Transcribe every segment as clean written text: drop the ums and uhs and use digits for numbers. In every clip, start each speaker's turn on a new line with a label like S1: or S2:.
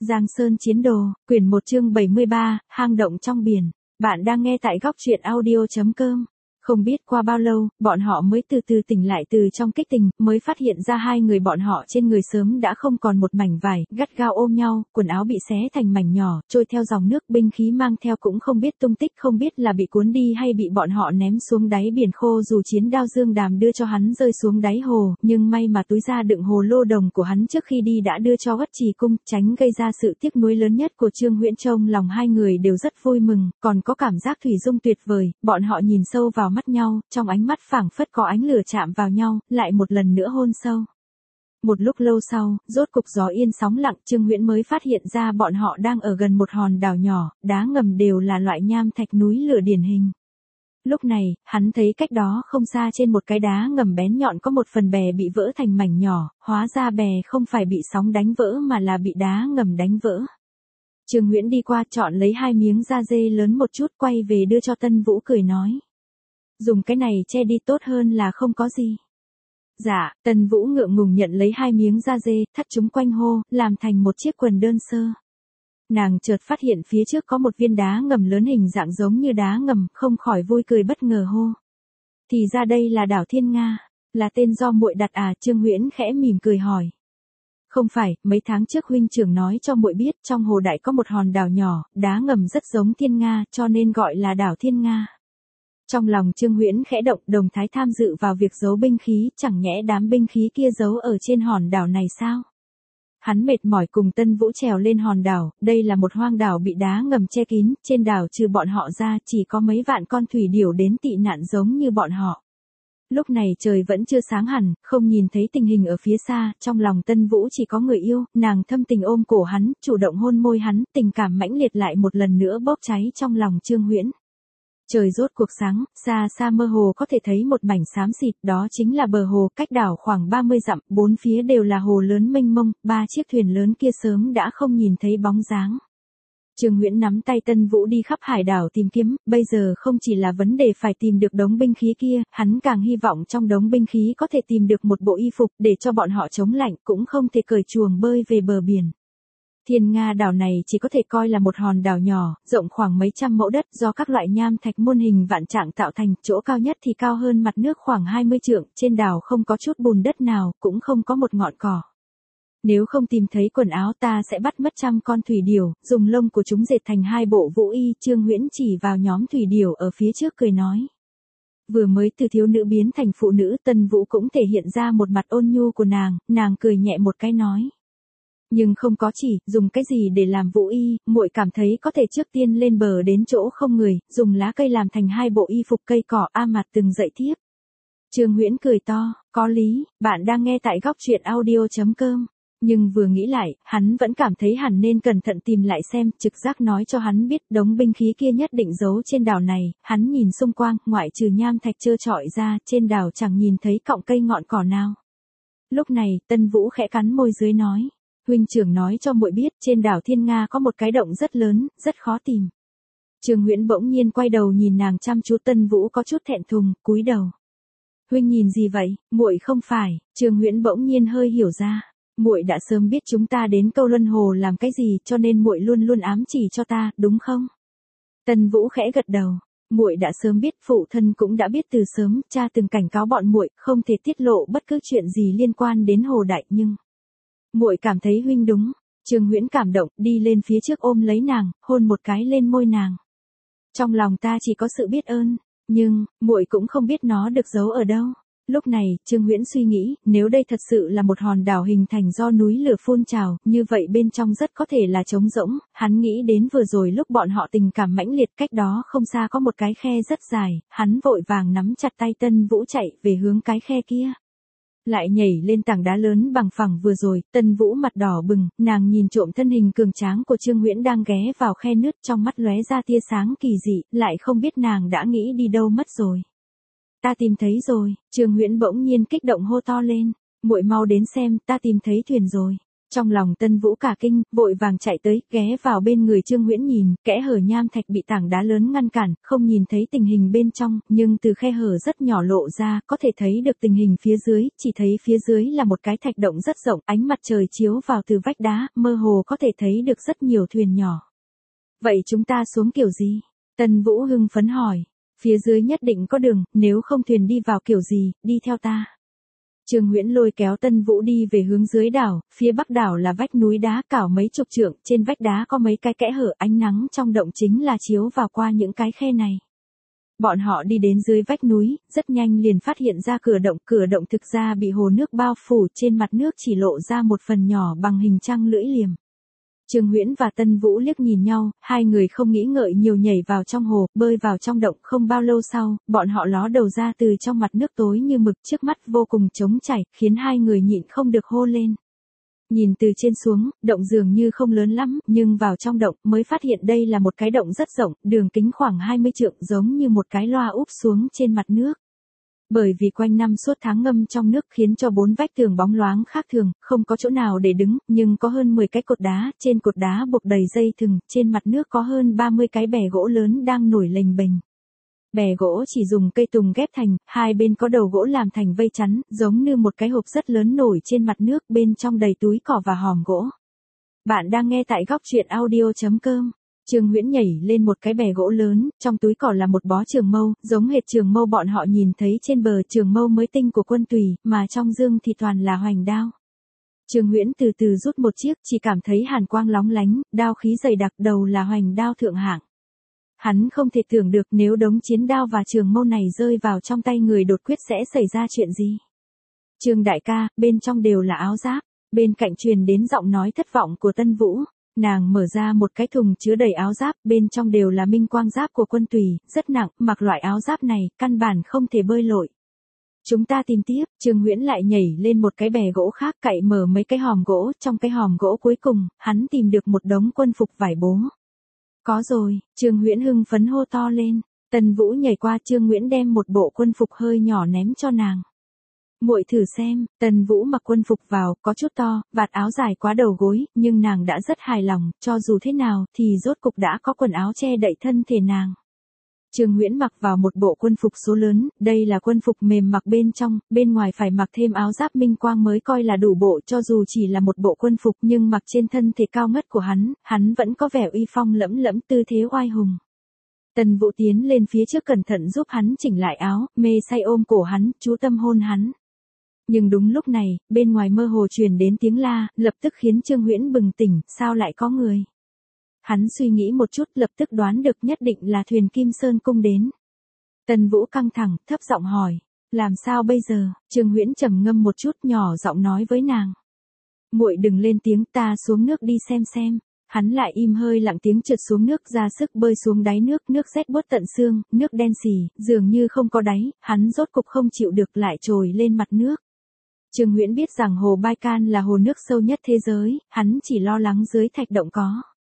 S1: Giang Sơn Chiến Đồ, quyển 1 chương 73, hang động trong biển. Bạn đang nghe tại góc truyện audio.com. Không biết qua bao lâu, bọn họ mới từ từ tỉnh lại từ trong kích tình, mới phát hiện ra hai người bọn họ trên người sớm đã không còn một mảnh vải, gắt gao ôm nhau, quần áo bị xé thành mảnh nhỏ, trôi theo dòng nước, binh khí mang theo cũng không biết tung tích, không biết là bị cuốn đi hay bị bọn họ ném xuống đáy biển khô. Dù chiến đao Dương Đàm đưa cho hắn rơi xuống đáy hồ, nhưng may mà túi da đựng hồ lô đồng của hắn trước khi đi đã đưa cho Uất Trì Cung, tránh gây ra sự tiếc nuối lớn nhất của Trương Huyễn. Trong lòng hai người đều rất vui mừng, còn có cảm giác thủy dung tuyệt vời, bọn họ nhìn sâu vào mắt nhau, trong ánh mắt phảng phất có ánh lửa chạm vào nhau, lại một lần nữa hôn sâu. Một lúc lâu sau, rốt cục gió yên sóng lặng, Trương Huyễn mới phát hiện ra bọn họ đang ở gần một hòn đảo nhỏ, đá ngầm đều là loại nham thạch núi lửa điển hình. Lúc này, hắn thấy cách đó không xa trên một cái đá ngầm bén nhọn có một phần bè bị vỡ thành mảnh nhỏ, hóa ra bè không phải bị sóng đánh vỡ mà là bị đá ngầm đánh vỡ. Trương Huyễn đi qua chọn lấy hai miếng da dê lớn một chút, quay về đưa cho Tân Vũ, cười nói: dùng cái này che đi tốt hơn là không có gì. Dạ, Tân Vũ ngượng ngùng nhận lấy hai miếng da dê, thắt chúng quanh hô, làm thành một chiếc quần đơn sơ. Nàng chợt phát hiện phía trước có một viên đá ngầm lớn hình dạng giống như đá ngầm, không khỏi vui cười bất ngờ hô: thì ra đây là đảo Thiên Nga, là tên do muội đặt à? Trương Huyễn khẽ mỉm cười hỏi: không phải, mấy tháng trước huynh trưởng nói cho muội biết trong hồ đại có một hòn đảo nhỏ, đá ngầm rất giống Thiên Nga, cho nên gọi là đảo Thiên Nga. Trong lòng Trương Huyễn khẽ động, đồng thái tham dự vào việc giấu binh khí, chẳng nhẽ đám binh khí kia giấu ở trên hòn đảo này sao? Hắn mệt mỏi cùng Tân Vũ trèo lên hòn đảo, đây là một hoang đảo bị đá ngầm che kín, trên đảo trừ bọn họ ra chỉ có mấy vạn con thủy điểu đến tị nạn giống như bọn họ. Lúc này trời vẫn chưa sáng hẳn, không nhìn thấy tình hình ở phía xa, trong lòng Tân Vũ chỉ có người yêu, nàng thâm tình ôm cổ hắn, chủ động hôn môi hắn, tình cảm mãnh liệt lại một lần nữa bốc cháy trong lòng Trương Huyễn. Trời rốt cuộc sáng, xa xa mơ hồ có thể thấy một mảnh xám xịt, đó chính là bờ hồ, cách đảo khoảng 30 dặm, bốn phía đều là hồ lớn mênh mông, ba chiếc thuyền lớn kia sớm đã không nhìn thấy bóng dáng. Trương Huyễn nắm tay Tân Vũ đi khắp hải đảo tìm kiếm, bây giờ không chỉ là vấn đề phải tìm được đống binh khí kia, hắn càng hy vọng trong đống binh khí có thể tìm được một bộ y phục để cho bọn họ chống lạnh, cũng không thể cởi chuồng bơi về bờ biển. Thiên Nga đảo này chỉ có thể coi là một hòn đảo nhỏ, rộng khoảng mấy trăm mẫu đất do các loại nham thạch muôn hình vạn trạng tạo thành, chỗ cao nhất thì cao hơn mặt nước khoảng 20 trượng, trên đảo không có chút bùn đất nào, cũng không có một ngọn cỏ. Nếu không tìm thấy quần áo ta sẽ bắt mất trăm con thủy điểu, dùng lông của chúng dệt thành hai bộ vũ y. Trương Huyễn chỉ vào nhóm thủy điểu ở phía trước cười nói. Vừa mới từ thiếu nữ biến thành phụ nữ, Tân Vũ cũng thể hiện ra một mặt ôn nhu của nàng cười nhẹ một cái nói. Nhưng không có chỉ, dùng cái gì để làm vũ y, muội cảm thấy có thể trước tiên lên bờ đến chỗ không người, dùng lá cây làm thành hai bộ y phục cây cỏ. A Mặt từng dậy tiếp. Trương Huyễn cười to, có lý, bạn đang nghe tại góc truyện audio.com. Nhưng vừa nghĩ lại, hắn vẫn cảm thấy hẳn nên cẩn thận tìm lại xem, trực giác nói cho hắn biết đống binh khí kia nhất định giấu trên đảo này. Hắn nhìn xung quanh, ngoại trừ nham thạch trơ trọi ra, trên đảo chẳng nhìn thấy cọng cây ngọn cỏ nào. Lúc này, Tân Vũ khẽ cắn môi dưới nói. Huynh trưởng nói cho muội biết, trên đảo Thiên Nga có một cái động rất lớn, rất khó tìm. Trương Huyễn bỗng nhiên quay đầu nhìn nàng chăm chú. Tân Vũ có chút thẹn thùng, cúi đầu. Huynh nhìn gì vậy? Muội không phải. Trương Huyễn bỗng nhiên hơi hiểu ra. Muội đã sớm biết chúng ta đến Câu Luân Hồ làm cái gì, cho nên muội luôn luôn ám chỉ cho ta, đúng không? Tân Vũ khẽ gật đầu. Muội đã sớm biết, phụ thân cũng đã biết từ sớm, cha từng cảnh cáo bọn muội không thể tiết lộ bất cứ chuyện gì liên quan đến Hồ Đại, nhưng muội cảm thấy huynh đúng. Trương Huyễn cảm động, đi lên phía trước ôm lấy nàng, hôn một cái lên môi nàng. Trong lòng ta chỉ có sự biết ơn, nhưng muội cũng không biết nó được giấu ở đâu. Lúc này, Trương Huyễn suy nghĩ, nếu đây thật sự là một hòn đảo hình thành do núi lửa phun trào, như vậy bên trong rất có thể là trống rỗng. Hắn nghĩ đến vừa rồi lúc bọn họ tình cảm mãnh liệt, cách đó không xa có một cái khe rất dài, hắn vội vàng nắm chặt tay Tân Vũ chạy về hướng cái khe kia. Lại nhảy lên tảng đá lớn bằng phẳng vừa rồi, Tân Vũ mặt đỏ bừng, nàng nhìn trộm thân hình cường tráng của Trương Huyễn đang ghé vào khe nứt, trong mắt lóe ra tia sáng kỳ dị, lại không biết nàng đã nghĩ đi đâu mất rồi. Ta tìm thấy rồi. Trương Huyễn bỗng nhiên kích động hô to lên, muội mau đến xem, ta tìm thấy thuyền rồi. Trong lòng Tân Vũ cả kinh, vội vàng chạy tới, ghé vào bên người Trương Huyễn nhìn, kẽ hở nham thạch bị tảng đá lớn ngăn cản, không nhìn thấy tình hình bên trong, nhưng từ khe hở rất nhỏ lộ ra, có thể thấy được tình hình phía dưới, chỉ thấy phía dưới là một cái thạch động rất rộng, ánh mặt trời chiếu vào từ vách đá, mơ hồ có thể thấy được rất nhiều thuyền nhỏ. Vậy chúng ta xuống kiểu gì? Tân Vũ hưng phấn hỏi. Phía dưới nhất định có đường, nếu không thuyền đi vào kiểu gì, đi theo ta. Trương Huyễn lôi kéo Tân Vũ đi về hướng dưới đảo, phía bắc đảo là vách núi đá cao mấy chục trượng, trên vách đá có mấy cái kẽ hở, ánh nắng trong động chính là chiếu vào qua những cái khe này. Bọn họ đi đến dưới vách núi, rất nhanh liền phát hiện ra cửa động thực ra bị hồ nước bao phủ, trên mặt nước chỉ lộ ra một phần nhỏ bằng hình trăng lưỡi liềm. Trương Huyễn và Tân Vũ liếc nhìn nhau, hai người không nghĩ ngợi nhiều nhảy vào trong hồ, bơi vào trong động, không bao lâu sau, bọn họ ló đầu ra từ trong mặt nước tối như mực, trước mắt vô cùng trống trải, khiến hai người nhịn không được hô lên. Nhìn từ trên xuống, động dường như không lớn lắm, nhưng vào trong động mới phát hiện đây là một cái động rất rộng, đường kính khoảng 20 trượng, giống như một cái loa úp xuống trên mặt nước. Bởi vì quanh năm suốt tháng ngâm trong nước khiến cho bốn vách tường bóng loáng khác thường, không có chỗ nào để đứng, nhưng có hơn 10 cái cột đá, trên cột đá buộc đầy dây thừng, trên mặt nước có hơn 30 cái bè gỗ lớn đang nổi lềnh bềnh. Bè gỗ chỉ dùng cây tùng ghép thành, hai bên có đầu gỗ làm thành vây chắn, giống như một cái hộp rất lớn nổi trên mặt nước, bên trong đầy túi cỏ và hòm gỗ. Bạn đang nghe tại góc truyện audio.com. Trương Huyễn nhảy lên một cái bè gỗ lớn, trong túi cỏ là một bó trường mâu, giống hệt trường mâu bọn họ nhìn thấy trên bờ, trường mâu mới tinh của Quân Tùy, mà trong dương thì toàn là hoành đao. Trương Huyễn từ từ rút một chiếc, chỉ cảm thấy hàn quang lóng lánh, đao khí dày đặc, đầu là hoành đao thượng hạng. Hắn không thể tưởng được nếu đống chiến đao và trường mâu này rơi vào trong tay người đột quyết sẽ xảy ra chuyện gì. Trương đại ca, bên trong đều là áo giáp, bên cạnh truyền đến giọng nói thất vọng của Tân Vũ. Nàng mở ra một cái thùng chứa đầy áo giáp, bên trong đều là minh quang giáp của Quân Tùy, rất nặng, mặc loại áo giáp này, căn bản không thể bơi lội. Chúng ta tìm tiếp, Trương Huyễn lại nhảy lên một cái bè gỗ khác, cậy mở mấy cái hòm gỗ, trong cái hòm gỗ cuối cùng, hắn tìm được một đống quân phục vải bố. Có rồi, Trương Huyễn hưng phấn hô to lên, Tân Vũ nhảy qua, Trương Huyễn đem một bộ quân phục hơi nhỏ ném cho nàng. Muội thử xem, Tân Vũ mặc quân phục vào, có chút to, vạt áo dài quá đầu gối, nhưng nàng đã rất hài lòng, cho dù thế nào thì rốt cục đã có quần áo che đậy thân thể nàng. Trương Huyễn mặc vào một bộ quân phục số lớn, đây là quân phục mềm mặc bên trong, bên ngoài phải mặc thêm áo giáp minh quang mới coi là đủ bộ, cho dù chỉ là một bộ quân phục nhưng mặc trên thân thể cao ngất của hắn vẫn có vẻ uy phong lẫm lẫm, tư thế oai hùng. Tân Vũ tiến lên phía trước cẩn thận giúp hắn chỉnh lại áo, mê say ôm cổ hắn, chú tâm hôn hắn. Nhưng đúng lúc này, bên ngoài mơ hồ truyền đến tiếng la, lập tức khiến Trương Huyễn bừng tỉnh, sao lại có người? Hắn suy nghĩ một chút, lập tức đoán được nhất định là thuyền Kim Sơn Cung đến. Tân Vũ căng thẳng, thấp giọng hỏi, làm sao bây giờ? Trương Huyễn trầm ngâm một chút, nhỏ giọng nói với nàng. Muội đừng lên tiếng, ta xuống nước đi xem. Hắn lại im hơi lặng tiếng trượt xuống nước, ra sức bơi xuống đáy nước, nước rét buốt tận xương, nước đen xì, dường như không có đáy, hắn rốt cục không chịu được lại trồi lên mặt nước. Trương Huyễn biết rằng hồ Baikal là hồ nước sâu nhất thế giới, hắn chỉ lo lắng dưới thạch động có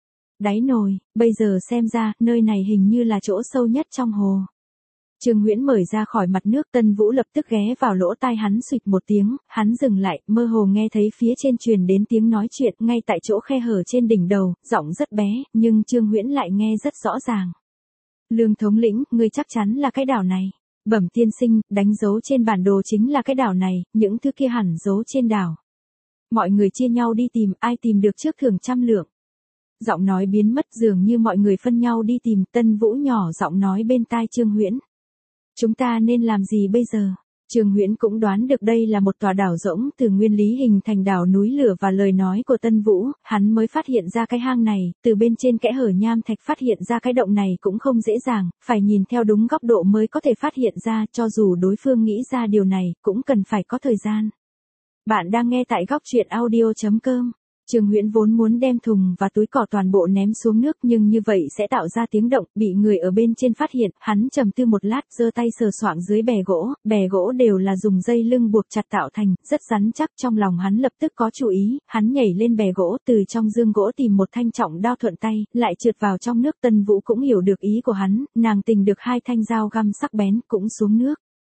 S1: đáy nồi, bây giờ xem ra, nơi này hình như là chỗ sâu nhất trong hồ. Trương Huyễn mở ra khỏi mặt nước, Tân Vũ lập tức ghé vào lỗ tai hắn xụt một tiếng, hắn dừng lại, mơ hồ nghe thấy phía trên truyền đến tiếng nói chuyện, ngay tại chỗ khe hở trên đỉnh đầu, giọng rất bé, nhưng Trương Huyễn lại nghe rất rõ ràng. Lương thống lĩnh, ngươi chắc chắn là cái đảo này. Bẩm tiên sinh, đánh dấu trên bản đồ chính là cái đảo này, những thứ kia hẳn dấu trên đảo. Mọi người chia nhau đi tìm, ai tìm được trước thưởng 100 lượng. Giọng nói biến mất, dường như mọi người phân nhau đi tìm, Tân Vũ nhỏ giọng nói bên tai Trương Huyễn. Chúng ta nên làm gì bây giờ? Trương Huyễn cũng đoán được đây là một tòa đảo rỗng, từ nguyên lý hình thành đảo núi lửa và lời nói của Tân Vũ, hắn mới phát hiện ra cái hang này, từ bên trên kẽ hở nham thạch phát hiện ra cái động này cũng không dễ dàng, phải nhìn theo đúng góc độ mới có thể phát hiện ra, cho dù đối phương nghĩ ra điều này, cũng cần phải có thời gian. Bạn đang nghe tại góc truyện audio.com. Trương Huyễn vốn muốn đem thùng và túi cỏ toàn bộ ném xuống nước, nhưng như vậy sẽ tạo ra tiếng động, bị người ở bên trên phát hiện, hắn trầm tư một lát, giơ tay sờ soạng dưới bè gỗ đều là dùng dây lưng buộc chặt tạo thành, rất rắn chắc, trong lòng hắn lập tức có chủ ý, hắn nhảy lên bè gỗ, từ trong dương gỗ tìm một thanh trọng đao thuận tay, lại trượt vào trong nước. Tân Vũ cũng hiểu được ý của hắn, nàng tìm được 2 thanh dao găm sắc bén, cũng xuống nước.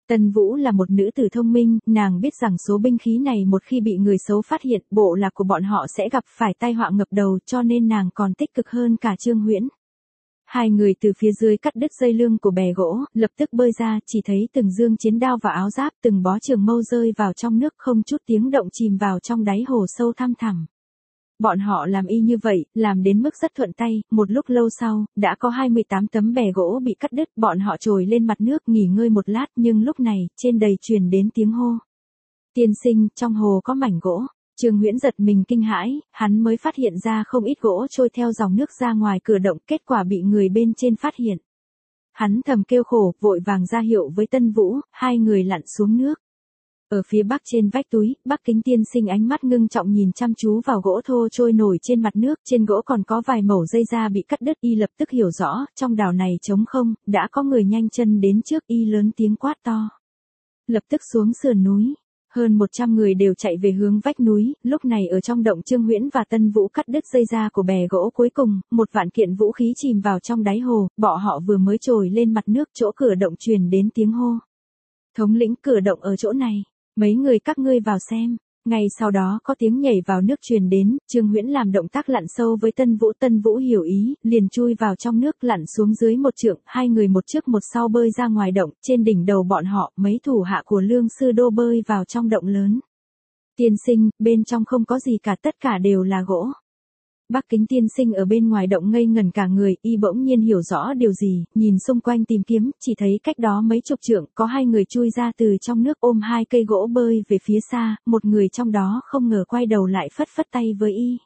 S1: Tân Vũ là một nữ tử thông minh, nàng biết rằng số binh khí này một khi bị người xấu phát hiện, bộ lạc của bọn họ sẽ gặp phải tai họa ngập đầu, cho nên nàng còn tích cực hơn cả Trương Huyễn. Hai người từ phía dưới cắt đứt dây lưng của bè gỗ, lập tức bơi ra, chỉ thấy từng dương chiến đao và áo giáp, từng bó trường mâu rơi vào trong nước, không chút tiếng động chìm vào trong đáy hồ sâu thăm thẳm. Bọn họ làm y như vậy, làm đến mức rất thuận tay, một lúc lâu sau, đã có 28 tấm bè gỗ bị cắt đứt, bọn họ trồi lên mặt nước nghỉ ngơi một lát, nhưng lúc này, trên đầy truyền đến tiếng hô. Tiên sinh, trong hồ có mảnh gỗ. Trương Huyễn giật mình kinh hãi, hắn mới phát hiện ra không ít gỗ trôi theo dòng nước ra ngoài cửa động, kết quả bị người bên trên phát hiện. Hắn thầm kêu khổ, vội vàng ra hiệu với Tân Vũ, hai người lặn xuống nước. Ở phía bắc trên vách túi, Bắc Kính tiên sinh ánh mắt ngưng trọng nhìn chăm chú vào gỗ thô trôi nổi trên mặt nước, trên gỗ còn có vài mẩu dây da bị cắt đứt, y lập tức hiểu rõ, trong đảo này trống không, đã có người nhanh chân đến trước, y lớn tiếng quát to. Lập tức xuống sườn núi. Hơn 100 người đều chạy về hướng vách núi, lúc này ở trong động Trương Huyễn và Tân Vũ cắt đứt dây da của bè gỗ cuối cùng, một vạn kiện vũ khí chìm vào trong đáy hồ, bọn họ vừa mới trồi lên mặt nước, chỗ cửa động truyền đến tiếng hô. Thống lĩnh, cửa động ở chỗ này, mấy người các ngươi vào xem. Ngay sau đó có tiếng nhảy vào nước truyền đến, Trương Huyễn làm động tác lặn sâu với Tân Vũ hiểu ý, liền chui vào trong nước lặn xuống dưới một trượng, hai người một trước một sau bơi ra ngoài động, trên đỉnh đầu bọn họ, mấy thủ hạ của Lương Sư Đô bơi vào trong động lớn. Tiên sinh, bên trong không có gì cả, tất cả đều là gỗ. Bắc Kính tiên sinh ở bên ngoài động ngây ngẩn cả người, y bỗng nhiên hiểu rõ điều gì, nhìn xung quanh tìm kiếm, chỉ thấy cách đó mấy chục trượng, có hai người chui ra từ trong nước ôm hai cây gỗ bơi về phía xa, một người trong đó không ngờ quay đầu lại phất phất tay với y.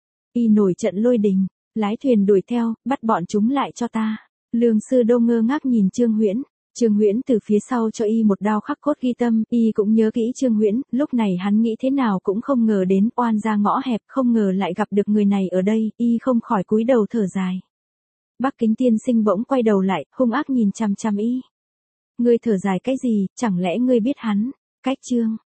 S1: Y nổi trận lôi đình, lái thuyền đuổi theo, bắt bọn chúng lại cho ta. Lương Sư Đô ngơ ngác nhìn Trương Huyễn. Trương Huyễn từ phía sau cho y một đao khắc cốt ghi tâm, y cũng nhớ kỹ Trương Huyễn, lúc này hắn nghĩ thế nào cũng không ngờ đến, oan ra ngõ hẹp, không ngờ lại gặp được người này ở đây, y không khỏi cúi đầu thở dài. Bắc Kính tiên sinh bỗng quay đầu lại, hung ác nhìn chằm chằm y. Ngươi thở dài cái gì, chẳng lẽ ngươi biết hắn? Cách Trương